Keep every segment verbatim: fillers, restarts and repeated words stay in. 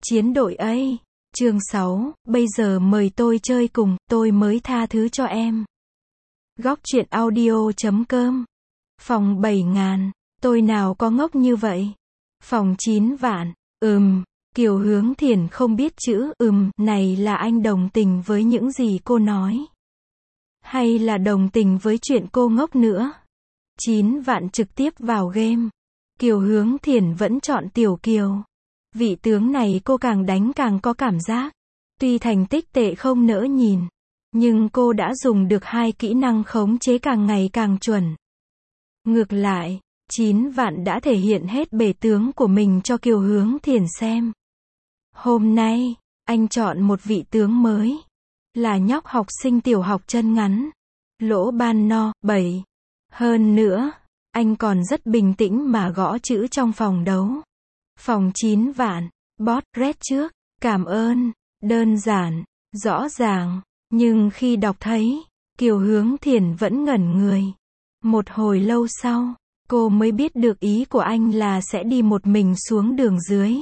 Chiến đội A. Chương sáu, bây giờ mời tôi chơi cùng, tôi mới tha thứ cho em. Góc truyện audio chấm com. Phòng bảy ngàn, tôi nào có ngốc như vậy. Phòng chín vạn, ừm, Kiều Hướng Thiền không biết chữ ừm này là anh đồng tình với những gì cô nói. Hay là đồng tình với chuyện cô ngốc nữa. Chín vạn trực tiếp vào game. Kiều Hướng Thiền vẫn chọn Tiểu Kiều. Vị tướng này cô càng đánh càng có cảm giác. Tuy thành tích tệ không nỡ nhìn, nhưng cô đã dùng được hai kỹ năng khống chế càng ngày càng chuẩn. Ngược lại, chín vạn đã thể hiện hết bề tướng của mình cho Kiều Hướng Thiền xem. Hôm nay, anh chọn một vị tướng mới. Là nhóc học sinh tiểu học chân ngắn. Lỗ ban no, bảy. Hơn nữa, anh còn rất bình tĩnh mà gõ chữ trong phòng đấu. Phòng chín vạn, bot red trước, cảm ơn, đơn giản, rõ ràng, nhưng khi đọc thấy, Kiều Hướng Thiền vẫn ngẩn người. Một hồi lâu sau, cô mới biết được ý của anh là sẽ đi một mình xuống đường dưới.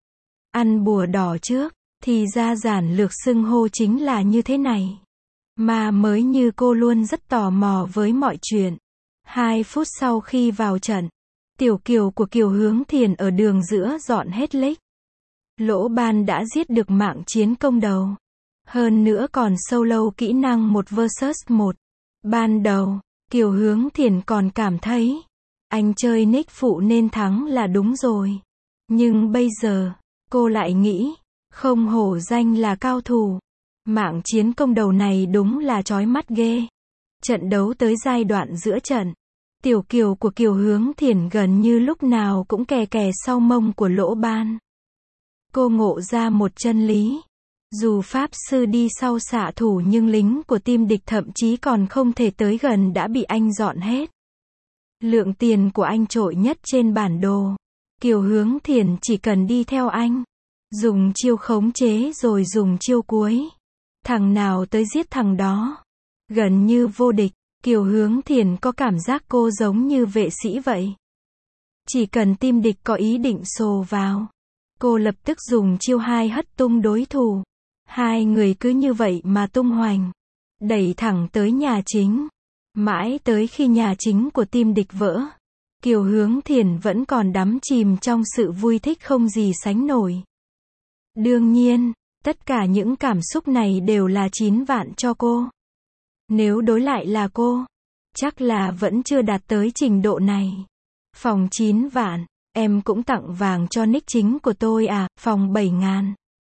Ăn bùa đỏ trước, thì ra giản lược xưng hô chính là như thế này. Mà mới như cô luôn rất tò mò với mọi chuyện. Hai phút sau khi vào trận, Tiểu Kiều của Kiều Hướng Thiền ở đường giữa dọn hết lích. Lỗ ban đã giết được mạng chiến công đầu. Hơn nữa còn solo kỹ năng một versus một. Ban đầu, Kiều Hướng Thiền còn cảm thấy anh chơi nick phụ nên thắng là đúng rồi. Nhưng bây giờ, cô lại nghĩ, không hổ danh là cao thủ. Mạng chiến công đầu này đúng là chói mắt ghê. Trận đấu tới giai đoạn giữa trận. Tiểu Kiều của Kiều Hướng Thiền gần như lúc nào cũng kè kè sau mông của Lỗ ban. Cô ngộ ra một chân lý. Dù pháp sư đi sau xạ thủ nhưng lính của team địch thậm chí còn không thể tới gần đã bị anh dọn hết. Lượng tiền của anh trội nhất trên bản đồ. Kiều Hướng Thiền chỉ cần đi theo anh. Dùng chiêu khống chế rồi dùng chiêu cuối. Thằng nào tới giết thằng đó. Gần như vô địch. Kiều Hướng Thiền có cảm giác cô giống như vệ sĩ vậy. Chỉ cần team địch có ý định xô vào, cô lập tức dùng chiêu hai hất tung đối thủ. Hai người cứ như vậy mà tung hoành. Đẩy thẳng tới nhà chính. Mãi tới khi nhà chính của team địch vỡ. Kiều Hướng Thiền vẫn còn đắm chìm trong sự vui thích không gì sánh nổi. Đương nhiên, tất cả những cảm xúc này đều là chín vạn cho cô. Nếu đối lại là cô, chắc là vẫn chưa đạt tới trình độ này. Phòng chín vạn, em cũng tặng vàng cho nick chính của tôi à, phòng bảy ngàn.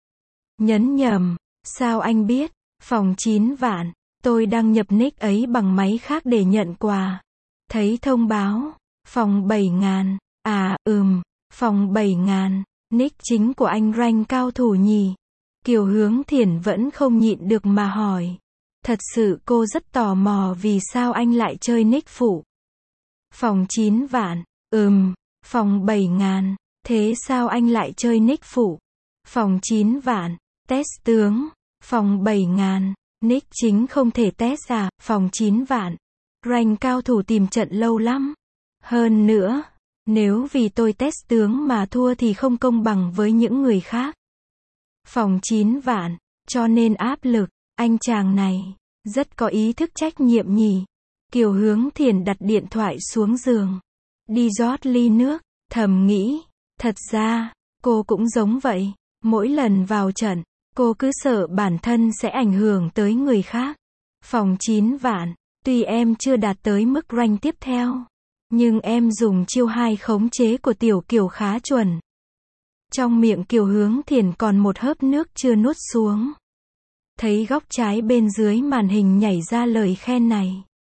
Nhấn nhầm, sao anh biết? Phòng chín vạn, tôi đăng nhập nick ấy bằng máy khác để nhận quà. Thấy thông báo, phòng bảy ngàn, à, ừm, phòng bảy ngàn, nick chính của anh rank cao thủ nhỉ? Kiều Hướng Thiền vẫn không nhịn được mà hỏi. Thật sự cô rất tò mò vì sao anh lại chơi nick phụ. Phòng chín vạn, ừm, phòng bảy ngàn, thế sao anh lại chơi nick phụ? Phòng chín vạn, test tướng, phòng bảy ngàn, nick chính không thể test à, phòng chín vạn. Rank cao thủ tìm trận lâu lắm. Hơn nữa, nếu vì tôi test tướng mà thua thì không công bằng với những người khác. Phòng chín vạn, cho nên áp lực. Anh chàng này, rất có ý thức trách nhiệm nhỉ. Kiều Hướng Thiền đặt điện thoại xuống giường. Đi rót ly nước, thầm nghĩ. Thật ra, cô cũng giống vậy. Mỗi lần vào trận, cô cứ sợ bản thân sẽ ảnh hưởng tới người khác. Phòng chín vạn, tuy em chưa đạt tới mức rank tiếp theo. Nhưng em dùng chiêu hai khống chế của Tiểu Kiều khá chuẩn. Trong miệng Kiều Hướng Thiền còn một hớp nước chưa nuốt xuống. Thấy góc trái bên dưới màn hình nhảy ra lời khen này.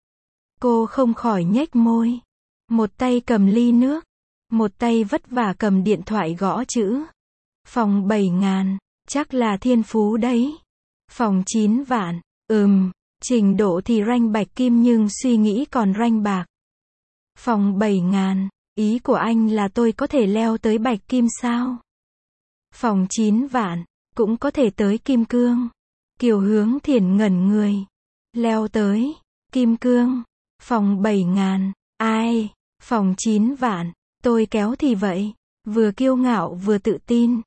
Cô không khỏi nhếch môi. Một tay cầm ly nước. Một tay vất vả cầm điện thoại gõ chữ. Phòng bảy ngàn, chắc là thiên phú đấy. Phòng chín vạn, ừm, trình độ thì rank bạch kim nhưng suy nghĩ còn rank bạc. Phòng bảy ngàn, ý của anh là tôi có thể leo tới bạch kim sao? Phòng chín vạn, cũng có thể tới kim cương. Kiều Hướng Thiền ngẩn người. Leo tới kim cương. Phòng bảy ngàn. Ai? Phòng chín vạn. Tôi kéo thì vậy. Vừa kiêu ngạo vừa tự tin.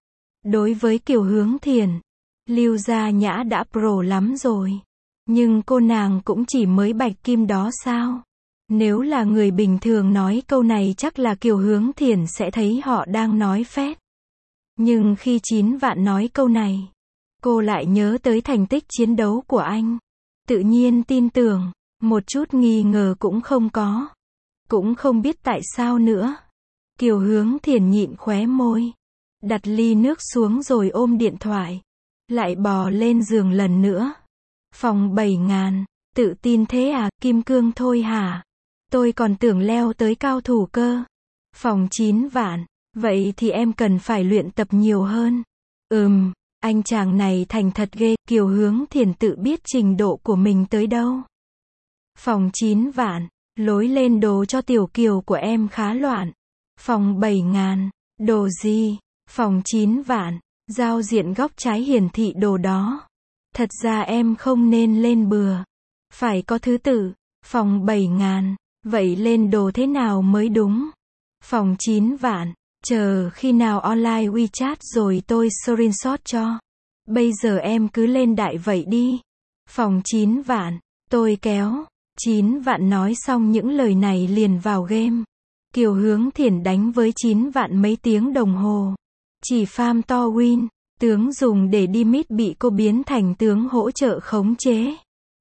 Đối với Kiều Hướng Thiền, Lưu Gia Nhã đã pro lắm rồi. Nhưng cô nàng cũng chỉ mới bạch kim đó sao? Nếu là người bình thường nói câu này chắc là Kiều Hướng Thiền sẽ thấy họ đang nói phét. Nhưng khi Chín Vạn nói câu này, cô lại nhớ tới thành tích chiến đấu của anh. Tự nhiên tin tưởng, một chút nghi ngờ cũng không có. Cũng không biết tại sao nữa. Kiều Hướng Thiền nhịn khóe môi, đặt ly nước xuống rồi ôm điện thoại, lại bò lên giường lần nữa. Phòng bảy ngàn, tự tin thế à, kim cương thôi hả? Tôi còn tưởng leo tới cao thủ cơ. Phòng chín vạn, vậy thì em cần phải luyện tập nhiều hơn. Ừm, anh chàng này thành thật ghê. Kiều Hướng Thiền tự biết trình độ của mình tới đâu. Phòng chín vạn, lối lên đồ cho tiểu Kiều của em khá loạn. Phòng bảy ngàn, đồ gì? Phòng chín vạn, giao diện góc trái hiển thị đồ đó. Thật ra em không nên lên bừa. Phải có thứ tự. Phòng bảy ngàn, vậy lên đồ thế nào mới đúng? Phòng chín vạn, chờ khi nào online WeChat rồi tôi screenshot cho. Bây giờ em cứ lên đại vậy đi. Phòng chín vạn, tôi kéo. Chín vạn nói xong những lời này liền vào game. Kiều Hướng Thiền đánh với chín vạn mấy tiếng đồng hồ. Chỉ farm to win. Tướng dùng để đi mid bị cô biến thành tướng hỗ trợ khống chế.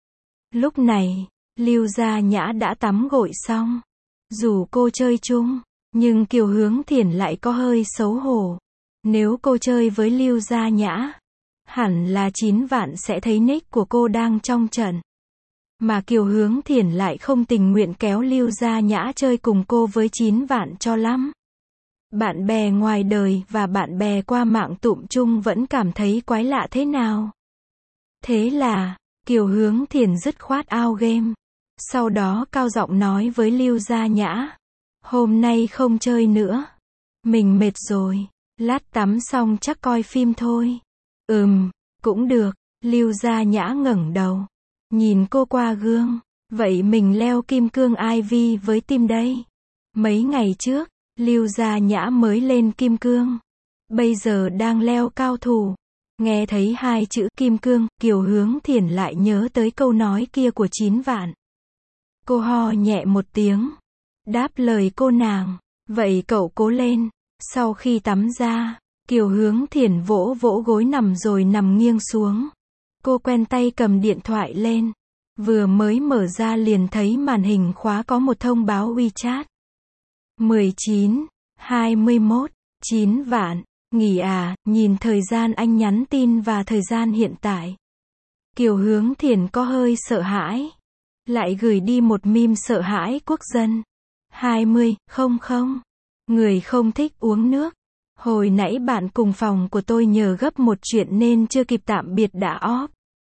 Lúc này, Lưu Gia Nhã đã tắm gội xong. Dù cô chơi chung, nhưng Kiều Hướng Thiền lại có hơi xấu hổ. Nếu cô chơi với Lưu Gia Nhã, hẳn là Chín Vạn sẽ thấy nick của cô đang trong trận. Mà Kiều Hướng Thiền lại không tình nguyện kéo Lưu Gia Nhã chơi cùng cô với Chín Vạn cho lắm. Bạn bè ngoài đời và bạn bè qua mạng tụm chung vẫn cảm thấy quái lạ thế nào. Thế là, Kiều Hướng Thiền dứt khoát out game. Sau đó cao giọng nói với Lưu Gia Nhã. Hôm nay không chơi nữa. Mình mệt rồi. Lát tắm xong chắc coi phim thôi. Ừm, cũng được. Lưu Gia Nhã ngẩng đầu. Nhìn cô qua gương. Vậy mình leo kim cương i vê với team đây. Mấy ngày trước, Lưu Gia Nhã mới lên kim cương. Bây giờ đang leo cao thủ. Nghe thấy hai chữ kim cương, Kiều Hướng Thiền lại nhớ tới câu nói kia của Chín Vạn. Cô ho nhẹ một tiếng. Đáp lời cô nàng. Vậy cậu cố lên. Sau khi tắm ra, Kiều Hướng Thiền vỗ vỗ gối nằm rồi nằm nghiêng xuống. Cô quen tay cầm điện thoại lên. Vừa mới mở ra liền thấy màn hình khóa có một thông báo WeChat. mười chín, hai mươi mốt, Chín Vạn, nghỉ à, nhìn thời gian anh nhắn tin và thời gian hiện tại. Kiều Hướng Thiền có hơi sợ hãi. Lại gửi đi một meme sợ hãi quốc dân. hai mươi, không không. Người không thích uống nước. Hồi nãy bạn cùng phòng của tôi nhờ gấp một chuyện nên chưa kịp tạm biệt đã off.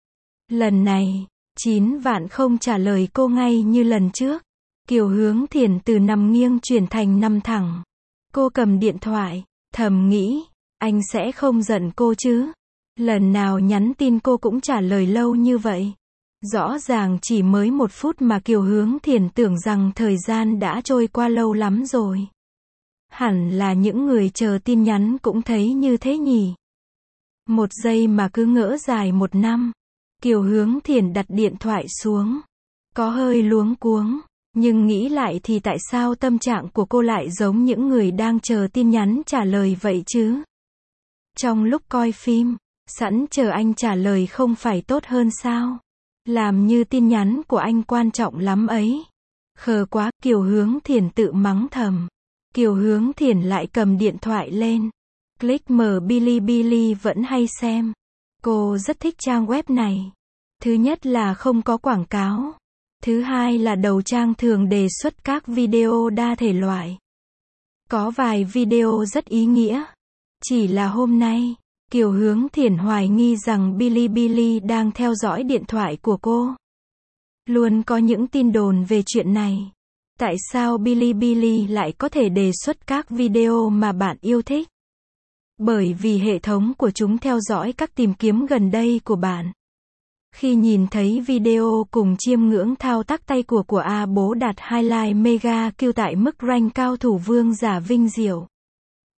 Lần này, Chín Vạn không trả lời cô ngay như lần trước. Kiều Hướng Thiền từ nằm nghiêng chuyển thành nằm thẳng. Cô cầm điện thoại, thầm nghĩ, anh sẽ không giận cô chứ. Lần nào nhắn tin cô cũng trả lời lâu như vậy. Rõ ràng chỉ mới một phút mà Kiều Hướng Thiền tưởng rằng thời gian đã trôi qua lâu lắm rồi. Hẳn là những người chờ tin nhắn cũng thấy như thế nhỉ. Một giây mà cứ ngỡ dài một năm. Kiều Hướng Thiền đặt điện thoại xuống. Có hơi luống cuống. Nhưng nghĩ lại thì tại sao tâm trạng của cô lại giống những người đang chờ tin nhắn trả lời vậy chứ? Trong lúc coi phim, sẵn chờ anh trả lời không phải tốt hơn sao? Làm như tin nhắn của anh quan trọng lắm ấy. Khờ quá, Kiều Hướng Thiền tự mắng thầm. Kiều Hướng Thiền lại cầm điện thoại lên. Click mở Bilibili vẫn hay xem. Cô rất thích trang web này. Thứ nhất là không có quảng cáo. Thứ hai là đầu trang thường đề xuất các video đa thể loại. Có vài video rất ý nghĩa. Chỉ là hôm nay, Kiều Hướng Thiền hoài nghi rằng Bilibili đang theo dõi điện thoại của cô. Luôn có những tin đồn về chuyện này. Tại sao Bilibili lại có thể đề xuất các video mà bạn yêu thích? Bởi vì hệ thống của chúng theo dõi các tìm kiếm gần đây của bạn. Khi nhìn thấy video cùng chiêm ngưỡng thao tác tay của của A Bố đạt highlight mega kill tại mức rank cao thủ vương giả vinh diệu.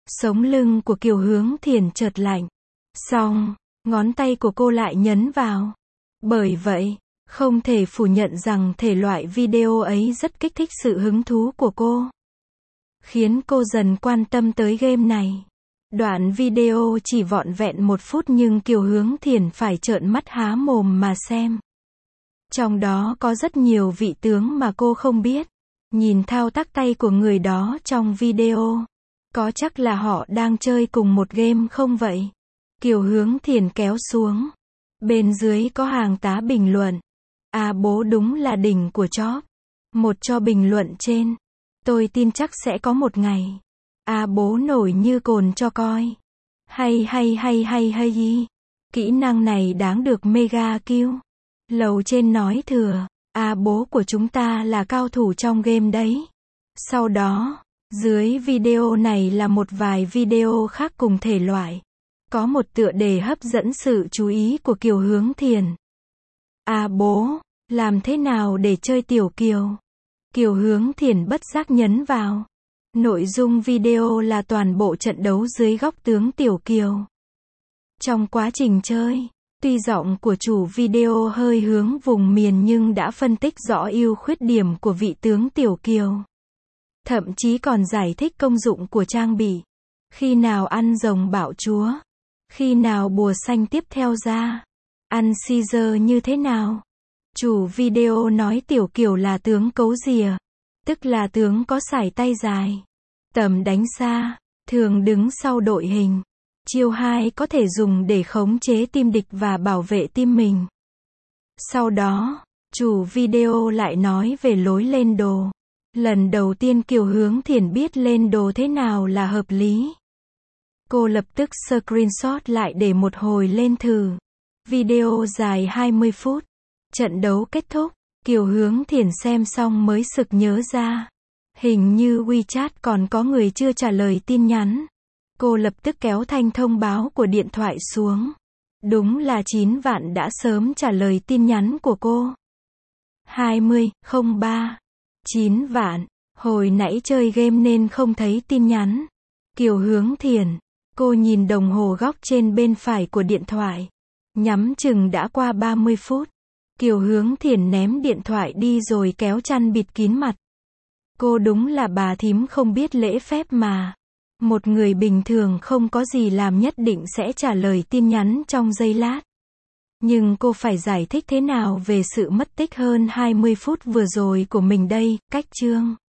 Sống lưng của Kiều Hướng Thiền chợt lạnh. Xong, ngón tay của cô lại nhấn vào. Bởi vậy, không thể phủ nhận rằng thể loại video ấy rất kích thích sự hứng thú của cô, khiến cô dần quan tâm tới game này. Đoạn video chỉ vỏn vẹn một phút nhưng Kiều Hướng Thiền phải trợn mắt há mồm mà xem. Trong đó có rất nhiều vị tướng mà cô không biết. Nhìn thao tác tay của người đó trong video, có chắc là họ đang chơi cùng một game không vậy? Kiều Hướng Thiền kéo xuống. Bên dưới có hàng tá bình luận. À bố đúng là đỉnh của chóp. Một cho bình luận trên. Tôi tin chắc sẽ có một ngày. À bố nổi như cồn cho coi. Hay hay hay hay hay. Kỹ năng này đáng được mega kill. Lầu trên nói thừa. À bố của chúng ta là cao thủ trong game đấy. Sau đó, dưới video này là một vài video khác cùng thể loại. Có một tựa đề hấp dẫn sự chú ý của Kiều Hướng Thiền. À bố, làm thế nào để chơi Tiểu Kiều? Kiều Hướng Thiền bất giác nhấn vào. Nội dung video là toàn bộ trận đấu dưới góc tướng Tiểu Kiều. Trong quá trình chơi, tuy giọng của chủ video hơi hướng vùng miền nhưng đã phân tích rõ ưu khuyết điểm của vị tướng Tiểu Kiều. Thậm chí còn giải thích công dụng của trang bị. Khi nào ăn rồng bạo chúa? Khi nào bùa xanh tiếp theo ra? Ăn Caesar như thế nào? Chủ video nói Tiểu Kiều là tướng cấu rìa, tức là tướng có sải tay dài, tầm đánh xa, thường đứng sau đội hình. Chiêu hai có thể dùng để khống chế team địch và bảo vệ team mình. Sau đó, chủ video lại nói về lối lên đồ. Lần đầu tiên Kiều Hướng Thiền biết lên đồ thế nào là hợp lý. Cô lập tức screenshot lại để một hồi lên thử. Video dài hai mươi phút. Trận đấu kết thúc, Kiều Hướng Thiền xem xong mới sực nhớ ra. Hình như WeChat còn có người chưa trả lời tin nhắn. Cô lập tức kéo thanh thông báo của điện thoại xuống. Đúng là chín vạn đã sớm trả lời tin nhắn của cô. hai mươi, không ba. chín vạn. Hồi nãy chơi game nên không thấy tin nhắn. Kiều Hướng Thiền. Cô nhìn đồng hồ góc trên bên phải của điện thoại. Nhắm chừng đã qua ba mươi phút. Kiều Hướng Thiền ném điện thoại đi rồi kéo chăn bịt kín mặt. Cô đúng là bà thím không biết lễ phép mà. Một người bình thường không có gì làm nhất định sẽ trả lời tin nhắn trong giây lát. Nhưng cô phải giải thích thế nào về sự mất tích hơn hai mươi phút vừa rồi của mình đây, cách chương.